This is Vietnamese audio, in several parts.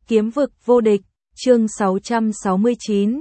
Kiếm vực vô địch, chương 669,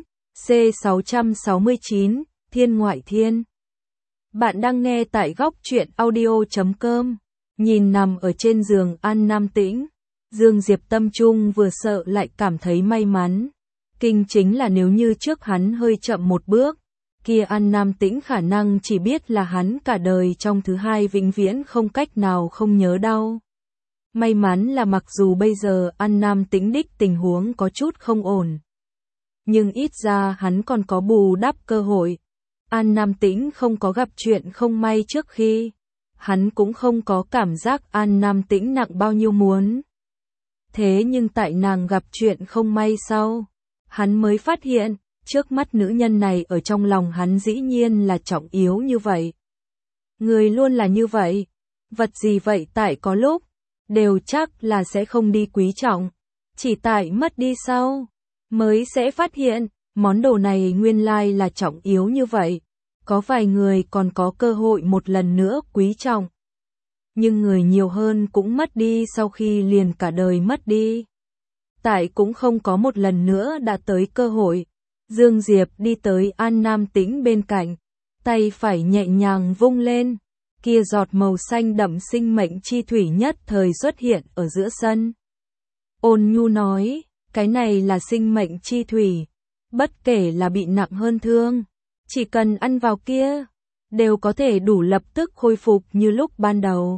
C669, Thiên ngoại thiên. Bạn đang nghe tại góc truyện audio.com. Nhìn nằm ở trên giường An Nam Tĩnh, Dương Diệp tâm trung vừa sợ lại cảm thấy may mắn. Kinh chính là nếu như trước hắn hơi chậm một bước, kia An Nam Tĩnh khả năng chỉ biết là hắn cả đời trong thứ hai vĩnh viễn không cách nào không nhớ đau. May mắn là mặc dù bây giờ An Nam Tĩnh đích tình huống có chút không ổn, nhưng ít ra hắn còn có bù đắp cơ hội. An Nam Tĩnh không có gặp chuyện không may trước khi, hắn cũng không có cảm giác An Nam Tĩnh nặng bao nhiêu muốn. Thế nhưng tại nàng gặp chuyện không may sau, hắn mới phát hiện, trước mắt nữ nhân này ở trong lòng hắn dĩ nhiên là trọng yếu như vậy. Người luôn là như vậy, vật gì vậy tại có lúc, đều chắc là sẽ không đi quý trọng, chỉ tại mất đi sau, mới sẽ phát hiện, món đồ này nguyên lai là trọng yếu như vậy. Có vài người còn có cơ hội một lần nữa quý trọng, nhưng người nhiều hơn cũng mất đi sau khi liền cả đời mất đi. Tại cũng không có một lần nữa đã tới cơ hội. Dương Diệp đi tới An Nam Tĩnh bên cạnh, tay phải nhẹ nhàng vung lên, kia giọt màu xanh đậm sinh mệnh chi thủy nhất thời xuất hiện ở giữa sân. Ôn nhu nói, cái này là sinh mệnh chi thủy, bất kể là bị nặng hơn thương, chỉ cần ăn vào kia, đều có thể đủ lập tức khôi phục như lúc ban đầu.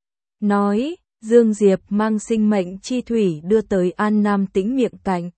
Nói, Dương Diệp mang sinh mệnh chi thủy đưa tới An Nam Tĩnh miệng cạnh.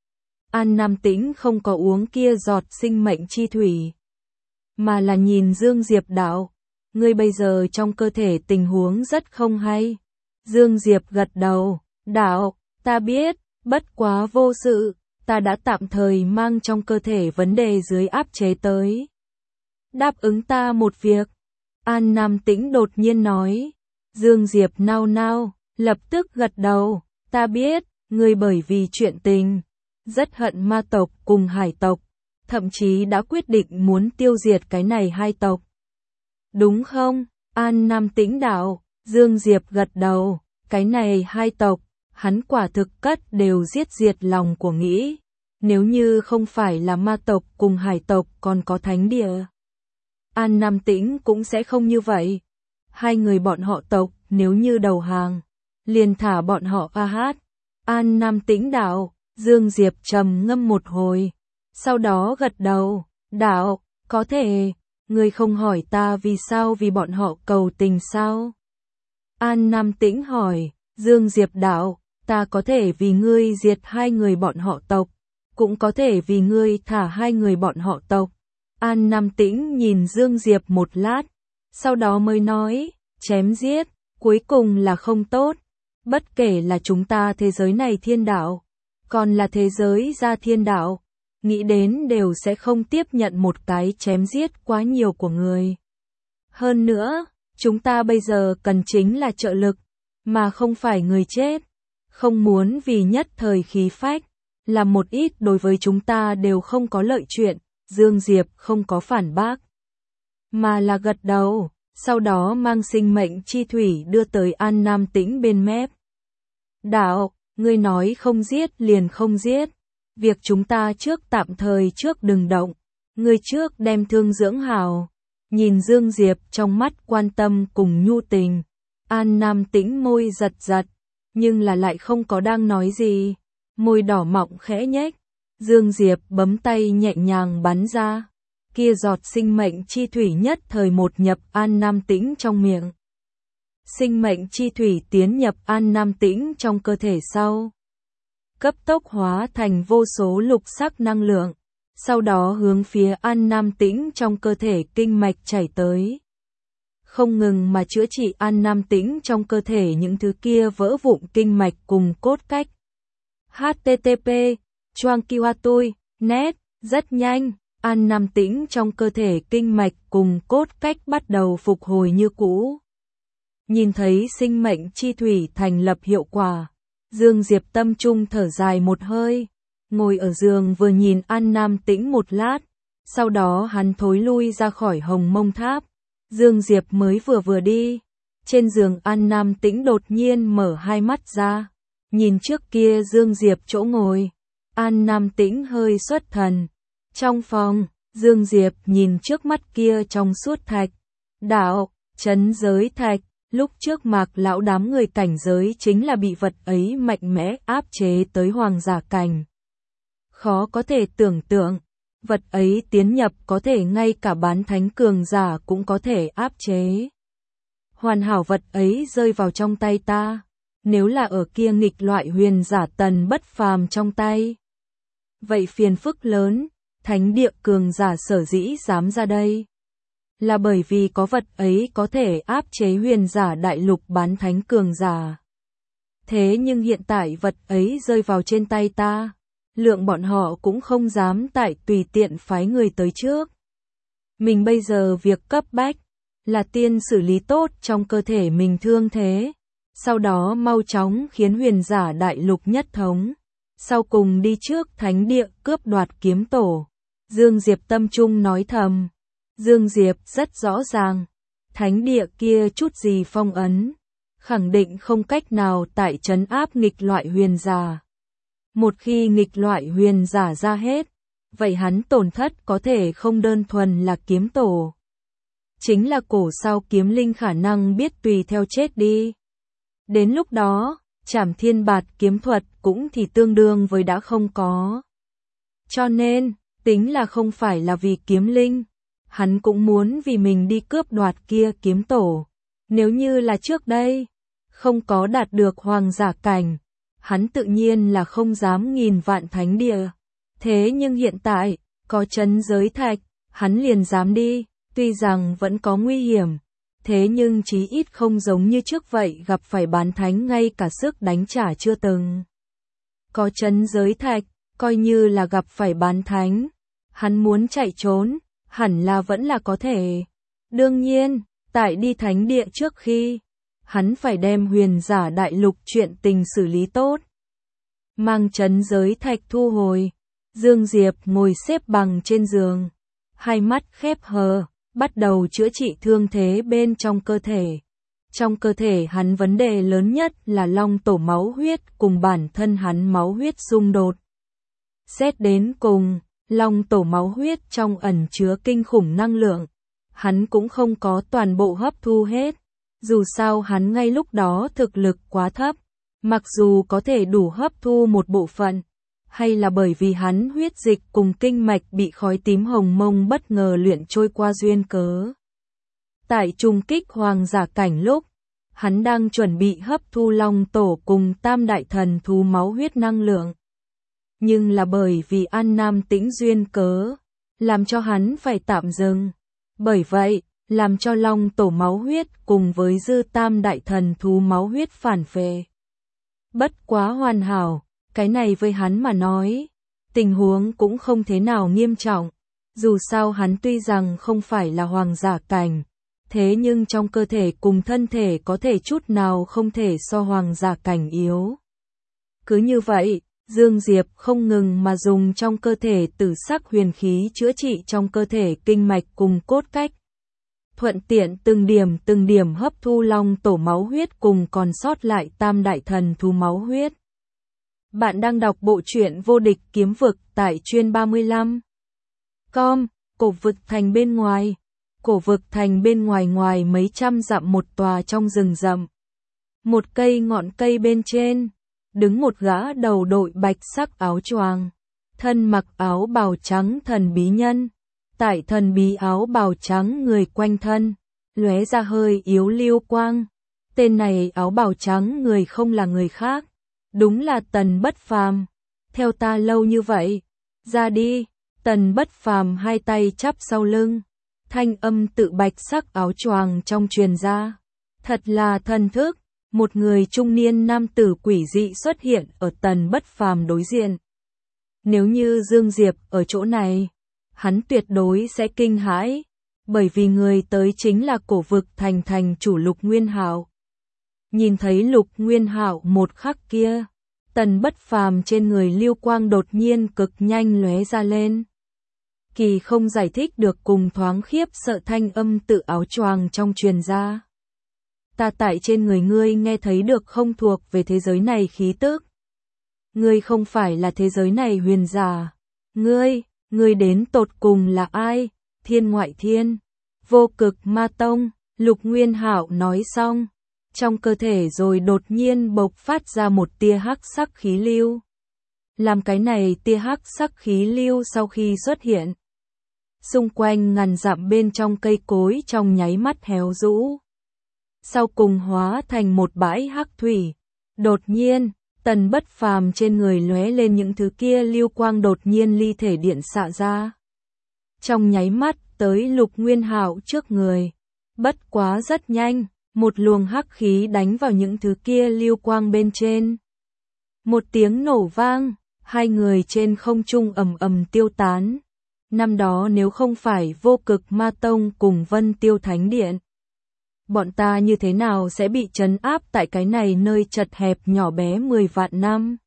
An Nam Tĩnh không có uống kia giọt sinh mệnh chi thủy, mà là nhìn Dương Diệp đạo, ngươi bây giờ trong cơ thể tình huống rất không hay. Dương Diệp gật đầu, đạo, ta biết, bất quá vô sự, ta đã tạm thời mang trong cơ thể vấn đề dưới áp chế tới. Đáp ứng ta một việc. An Nam Tĩnh đột nhiên nói. Dương Diệp nao nao, lập tức gật đầu, ta biết, ngươi bởi vì chuyện tình, rất hận ma tộc cùng hải tộc, thậm chí đã quyết định muốn tiêu diệt cái này hai tộc. Đúng không? An Nam Tĩnh đạo, Dương Diệp gật đầu, cái này hai tộc, hắn quả thực cất đều giết diệt lòng của nghĩ. Nếu như không phải là ma tộc cùng hải tộc còn có thánh địa, An Nam Tĩnh cũng sẽ không như vậy. Hai người bọn họ tộc, nếu như đầu hàng, liền thả bọn họ a hát. An Nam Tĩnh đạo, Dương Diệp trầm ngâm một hồi, sau đó gật đầu, đạo, có thể, ngươi không hỏi ta vì sao vì bọn họ cầu tình sao? An Nam Tĩnh hỏi, Dương Diệp đạo, ta có thể vì ngươi diệt hai người bọn họ tộc, cũng có thể vì ngươi thả hai người bọn họ tộc. An Nam Tĩnh nhìn Dương Diệp một lát, sau đó mới nói, chém giết, cuối cùng là không tốt. Bất kể là chúng ta thế giới này thiên đạo, còn là thế giới ra thiên đạo, nghĩ đến đều sẽ không tiếp nhận một cái chém giết quá nhiều của người. Hơn nữa, chúng ta bây giờ cần chính là trợ lực, mà không phải người chết. Không muốn vì nhất thời khí phách, làm một ít đối với chúng ta đều không có lợi chuyện. Dương Diệp không có phản bác, mà là gật đầu, sau đó mang sinh mệnh chi thủy đưa tới An Nam Tĩnh bên mép. Đạo, ngươi nói không giết liền không giết, việc chúng ta trước tạm thời trước đừng động, ngươi trước đem thương dưỡng hào. Nhìn Dương Diệp trong mắt quan tâm cùng nhu tình, An Nam Tĩnh môi giật giật, nhưng là lại không có đang nói gì, môi đỏ mọng khẽ nhếch. Dương Diệp bấm tay nhẹ nhàng bắn ra, kia giọt sinh mệnh chi thủy nhất thời một nhập An Nam Tĩnh trong miệng. Sinh mệnh chi thủy tiến nhập An Nam Tĩnh trong cơ thể sau, cấp tốc hóa thành vô số lục sắc năng lượng, sau đó hướng phía An Nam Tĩnh trong cơ thể kinh mạch chảy tới. Không ngừng mà chữa trị An Nam Tĩnh trong cơ thể những thứ kia vỡ vụn kinh mạch cùng cốt cách. http Choang Kiwa tôi, net, rất nhanh, An Nam Tĩnh trong cơ thể kinh mạch cùng cốt cách bắt đầu phục hồi như cũ. Nhìn thấy sinh mệnh chi thủy thành lập hiệu quả, Dương Diệp tâm trung thở dài một hơi, ngồi ở giường vừa nhìn An Nam Tĩnh một lát, sau đó hắn thối lui ra khỏi Hồng Mông Tháp. Dương Diệp mới vừa đi, trên giường An Nam Tĩnh đột nhiên mở hai mắt ra, Nhìn trước kia Dương Diệp chỗ ngồi, An Nam Tĩnh hơi xuất thần. Trong phòng, Dương Diệp nhìn trước mắt kia trong suốt thạch. Đạo, trấn giới thạch, lúc trước Mạc lão đám người cảnh giới chính là bị vật ấy mạnh mẽ áp chế tới hoàng giả cảnh. Khó có thể tưởng tượng, vật ấy tiến nhập có thể ngay cả bán thánh cường giả cũng có thể áp chế. Hoàn hảo vật ấy rơi vào trong tay ta, nếu là ở kia nghịch loại huyền giả Tần Bất Phàm trong tay. Vậy phiền phức lớn, thánh địa cường giả sở dĩ dám ra đây. Là bởi vì có vật ấy có thể áp chế huyền giả đại lục bán thánh cường giả. Thế nhưng hiện tại vật ấy rơi vào trên tay ta, lượng bọn họ cũng không dám tại tùy tiện phái người tới trước. Mình bây giờ việc cấp bách là tiên xử lý tốt trong cơ thể mình thương thế, sau đó mau chóng khiến huyền giả đại lục nhất thống, sau cùng đi trước thánh địa cướp đoạt kiếm tổ. Dương Diệp tâm trung nói thầm. Dương Diệp rất rõ ràng, thánh địa kia chút gì phong ấn, khẳng định không cách nào tại trấn áp nghịch loại huyền giả. Một khi nghịch loại huyền giả ra hết, vậy hắn tổn thất có thể không đơn thuần là kiếm tổ. Chính là cổ sao kiếm linh khả năng biết tùy theo chết đi. Đến lúc đó, Trảm Thiên Bạt kiếm thuật cũng thì tương đương với đã không có. Cho nên, tính là không phải là vì kiếm linh, hắn cũng muốn vì mình đi cướp đoạt kia kiếm tổ. Nếu như là trước đây, không có đạt được hoàng giả cảnh, hắn tự nhiên là không dám nghìn vạn thánh địa. Thế nhưng hiện tại, có trấn giới thạch, hắn liền dám đi, tuy rằng vẫn có nguy hiểm. Thế nhưng chí ít không giống như trước vậy gặp phải bán thánh ngay cả sức đánh trả chưa từng. Có trấn giới thạch, coi như là gặp phải bán thánh, hắn muốn chạy trốn, hẳn là vẫn là có thể. Đương nhiên, tại đi thánh địa trước khi, hắn phải đem huyền giả đại lục chuyện tình xử lý tốt. Mang trấn giới thạch thu hồi, Dương Diệp ngồi xếp bằng trên giường, hai mắt khép hờ, bắt đầu chữa trị thương thế bên trong cơ thể. Trong cơ thể hắn vấn đề lớn nhất là long tổ máu huyết cùng bản thân hắn máu huyết xung đột. Xét đến cùng, long tổ máu huyết trong ẩn chứa kinh khủng năng lượng, hắn cũng không có toàn bộ hấp thu hết. Dù sao hắn ngay lúc đó thực lực quá thấp, mặc dù có thể đủ hấp thu một bộ phận, hay là bởi vì hắn huyết dịch cùng kinh mạch bị khói tím hồng mông bất ngờ luyện trôi qua duyên cớ. Tại trùng kích hoàng giả cảnh lúc, hắn đang chuẩn bị hấp thu long tổ cùng tam đại thần thú máu huyết năng lượng. Nhưng là bởi vì An Nam Tĩnh duyên cớ, làm cho hắn phải tạm dừng. Bởi vậy, làm cho long tổ máu huyết cùng với dư tam đại thần thú máu huyết phản phệ. Bất quá hoàn hảo, cái này với hắn mà nói, tình huống cũng không thế nào nghiêm trọng. Dù sao hắn tuy rằng không phải là hoàng giả cảnh, thế nhưng trong cơ thể cùng thân thể có thể chút nào không thể so hoàng giả cảnh yếu. Cứ như vậy, Dương Diệp không ngừng mà dùng trong cơ thể tử sắc huyền khí chữa trị trong cơ thể kinh mạch cùng cốt cách. Thuận tiện từng điểm hấp thu long tổ máu huyết cùng còn sót lại tam đại thần thú máu huyết. Bạn đang đọc bộ truyện Vô Địch Kiếm Vực tại Chuyên 35. Com, cổ vực thành bên ngoài. Cổ vực thành bên ngoài mấy trăm dặm một tòa trong rừng rậm. Một cây ngọn cây bên trên, đứng một gã đầu đội bạch sắc áo choàng, thân mặc áo bào trắng thần bí nhân. Tại thần bí áo bào trắng người quanh thân, lóe ra hơi yếu lưu quang. Tên này áo bào trắng người không là người khác, đúng là Tần Bất Phàm. Theo ta lâu như vậy, ra đi. Tần Bất Phàm hai tay chắp sau lưng, thanh âm tự bạch sắc áo choàng trong truyền ra. Thật là thần thức, một người trung niên nam tử quỷ dị xuất hiện ở Tần Bất Phàm đối diện. Nếu như Dương Diệp ở chỗ này, hắn tuyệt đối sẽ kinh hãi, bởi vì người tới chính là cổ vực thành chủ Lục Nguyên Hạo. Nhìn thấy Lục Nguyên Hạo một khắc kia, Tần Bất Phàm trên người lưu quang đột nhiên cực nhanh lóe ra lên. Kỳ không giải thích được cùng thoáng khiếp sợ thanh âm tự áo choàng trong truyền ra. ta tại trên người ngươi nghe thấy được không thuộc về thế giới này khí tức. Ngươi không phải là thế giới này huyền giả. Ngươi đến tột cùng là ai? Thiên Ngoại Thiên, Vô Cực Ma Tông. Lục Nguyên Hạo nói xong, trong cơ thể rồi đột nhiên bộc phát ra một tia hắc sắc khí lưu. Làm cái này tia hắc sắc khí lưu sau khi xuất hiện, xung quanh ngàn dặm bên trong cây cối trong nháy mắt héo rũ. Sau cùng hóa thành một bãi hắc thủy. Đột nhiên, Tần Bất Phàm trên người lóe lên những thứ kia lưu quang đột nhiên ly thể điện xạ ra. Trong nháy mắt tới Lục Nguyên Hạo trước người. Bất quá rất nhanh, một luồng hắc khí đánh vào những thứ kia lưu quang bên trên. Một tiếng nổ vang, hai người trên không trung ầm ầm tiêu tán. Năm đó nếu không phải Vô Cực Ma Tông cùng Vân Tiêu Thánh Điện, bọn ta như thế nào sẽ bị trấn áp tại cái này nơi chật hẹp nhỏ bé 10 vạn năm.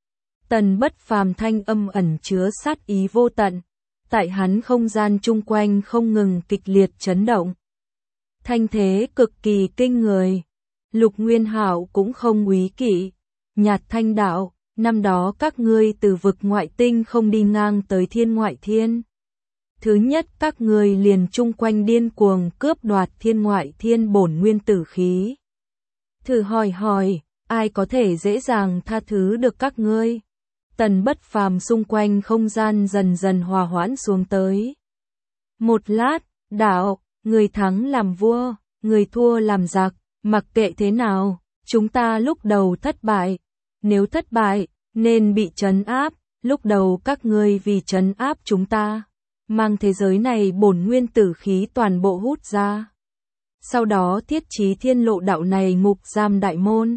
Tần Bất Phàm thanh âm ẩn chứa sát ý vô tận, tại hắn không gian chung quanh không ngừng kịch liệt chấn động. Thanh thế cực kỳ kinh người. Lục Nguyên Hạo cũng không úy kỵ. Nhạt Thanh đạo, năm đó các ngươi từ vực ngoại tinh không đi ngang tới Thiên Ngoại Thiên. Thứ nhất các ngươi liền chung quanh điên cuồng cướp đoạt Thiên Ngoại Thiên bổn nguyên tử khí. Thử hỏi, ai có thể dễ dàng tha thứ được các ngươi? Tần Bất Phàm xung quanh không gian dần dần hòa hoãn xuống tới. Một lát, đạo, người thắng làm vua, người thua làm giặc, mặc kệ thế nào, chúng ta lúc đầu thất bại. Nếu thất bại, nên bị trấn áp, lúc đầu các ngươi vì trấn áp chúng ta, mang thế giới này bổn nguyên tử khí toàn bộ hút ra. Sau đó thiết trí thiên lộ đạo này ngục giam đại môn.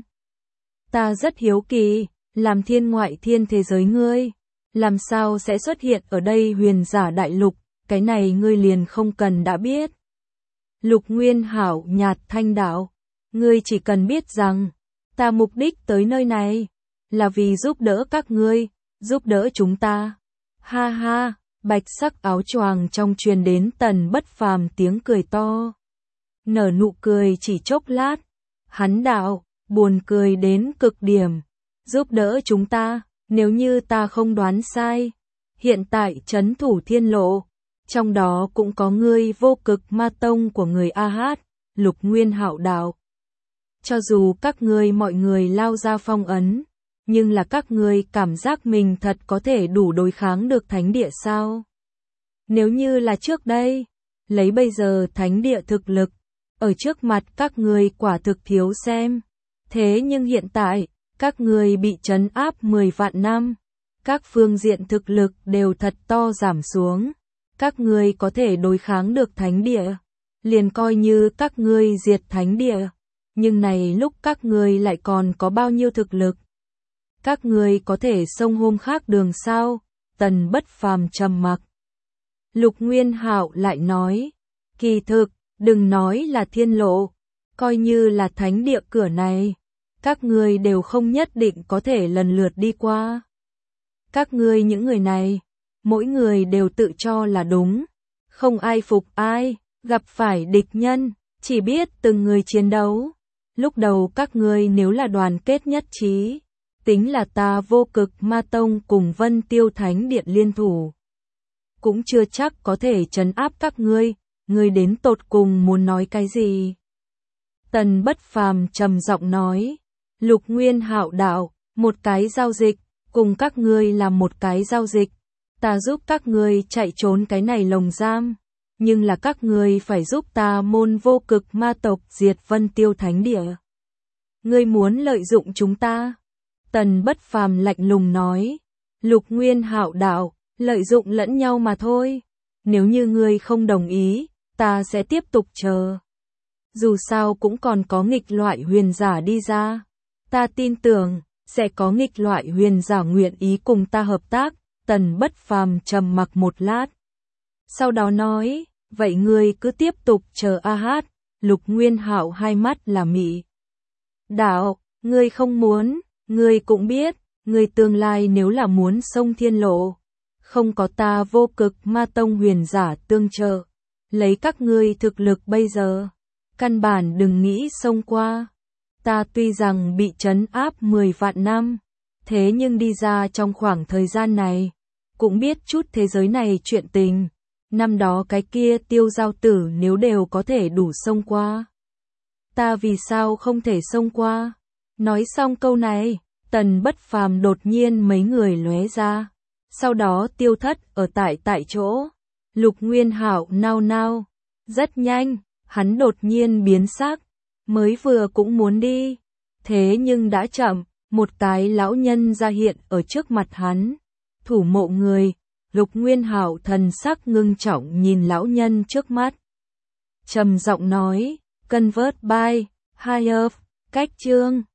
Ta rất hiếu kỳ, làm Thiên Ngoại Thiên thế giới ngươi, làm sao sẽ xuất hiện ở đây huyền giả đại lục, cái này ngươi liền không cần đã biết. Lục Nguyên Hạo nhạt thanh đạo, ngươi chỉ cần biết rằng, ta mục đích tới nơi này, là vì giúp đỡ các ngươi, giúp đỡ chúng ta. Ha ha, bạch sắc áo choàng trong truyền đến Tần Bất Phàm tiếng cười to. Nở nụ cười chỉ chốc lát, hắn đạo, buồn cười đến cực điểm. Giúp đỡ chúng ta, nếu như ta không đoán sai, hiện tại trấn thủ thiên lộ, trong đó cũng có ngươi Vô Cực Ma Tông của người A-hát, Lục Nguyên Hạo đạo. Cho dù các ngươi mọi người lao ra phong ấn, nhưng là các ngươi cảm giác mình thật có thể đủ đối kháng được thánh địa sao? Nếu như là trước đây, lấy bây giờ thánh địa thực lực, ở trước mặt các ngươi quả thực thiếu xem. Thế nhưng hiện tại, các ngươi bị trấn áp 10 vạn năm, các phương diện thực lực đều thật to giảm xuống. Các ngươi có thể đối kháng được thánh địa, liền coi như các ngươi diệt thánh địa, nhưng này lúc các ngươi lại còn có bao nhiêu thực lực? Các ngươi có thể xông hôm khác đường sao? Tần Bất Phàm trầm mặc. Lục Nguyên Hạo lại nói, kỳ thực, đừng nói là thiên lộ, coi như là thánh địa cửa này, các ngươi đều không nhất định có thể lần lượt đi qua. Các ngươi những người này, mỗi người đều tự cho là đúng, không ai phục ai, gặp phải địch nhân, chỉ biết từng người chiến đấu. Lúc đầu các ngươi nếu là đoàn kết nhất trí, tính là ta Vô Cực Ma Tông cùng Vân Tiêu Thánh Điện liên thủ, cũng chưa chắc có thể trấn áp các ngươi đến tột cùng muốn nói cái gì? Tần Bất Phàm trầm giọng nói, Lục Nguyên Hạo đạo, một cái giao dịch, cùng các ngươi làm một cái giao dịch, ta giúp các ngươi chạy trốn cái này lồng giam, nhưng là các ngươi phải giúp ta môn Vô Cực Ma tộc diệt Vân Tiêu Thánh Địa. Ngươi muốn lợi dụng chúng ta? Tần Bất Phàm lạnh lùng nói. Lục Nguyên Hạo đạo, lợi dụng lẫn nhau mà thôi. Nếu như ngươi không đồng ý, ta sẽ tiếp tục chờ. Dù sao cũng còn có nghịch loại huyền giả đi ra. Ta tin tưởng, sẽ có nghịch loại huyền giả nguyện ý cùng ta hợp tác. Tần Bất Phàm trầm mặc một lát. Sau đó nói, vậy ngươi cứ tiếp tục chờ a hát. Lục Nguyên Hạo hai mắt là mị. Đạo, ngươi không muốn, ngươi cũng biết, ngươi tương lai nếu là muốn xông thiên lộ, không có ta Vô Cực Ma Tông huyền giả tương trợ, lấy các ngươi thực lực bây giờ, căn bản đừng nghĩ xông qua. Ta tuy rằng bị trấn áp 10 vạn năm, thế nhưng đi ra trong khoảng thời gian này, cũng biết chút thế giới này chuyện tình. Năm đó cái kia Tiêu Giao Tử nếu đều có thể đủ xông qua, ta vì sao không thể xông qua? Nói xong câu này, Tần Bất Phàm đột nhiên mấy người lóe ra, sau đó tiêu thất ở tại chỗ. Lục Nguyên Hạo nao nao, rất nhanh, hắn đột nhiên biến sắc, mới vừa cũng muốn đi, thế nhưng đã chậm, một cái lão nhân ra hiện ở trước mặt hắn, thủ mộ người. Lục Nguyên Hạo thần sắc ngưng trọng nhìn lão nhân trước mắt, trầm giọng nói, convert by higher, cách chương